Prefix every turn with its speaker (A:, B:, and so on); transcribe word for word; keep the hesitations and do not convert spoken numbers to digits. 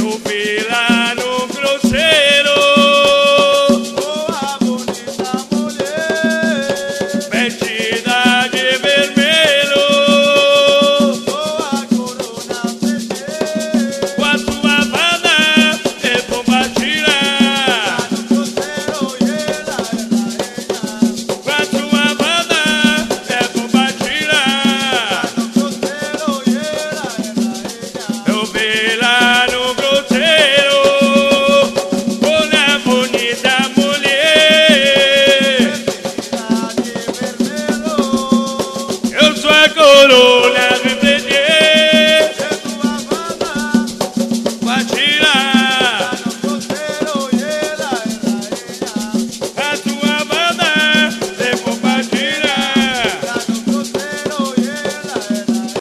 A: Eu vi lá no cruzeiro
B: Boa, bonita mulher.
A: vestida de vermelho,
B: Boa, corona vermelha.
A: com a sua banda de bombatina,
B: No cruzeiro e ela é rainha.
A: com a sua banda de bombatina.
B: No cruzeiro e ela é rainha.
A: Eu vi lá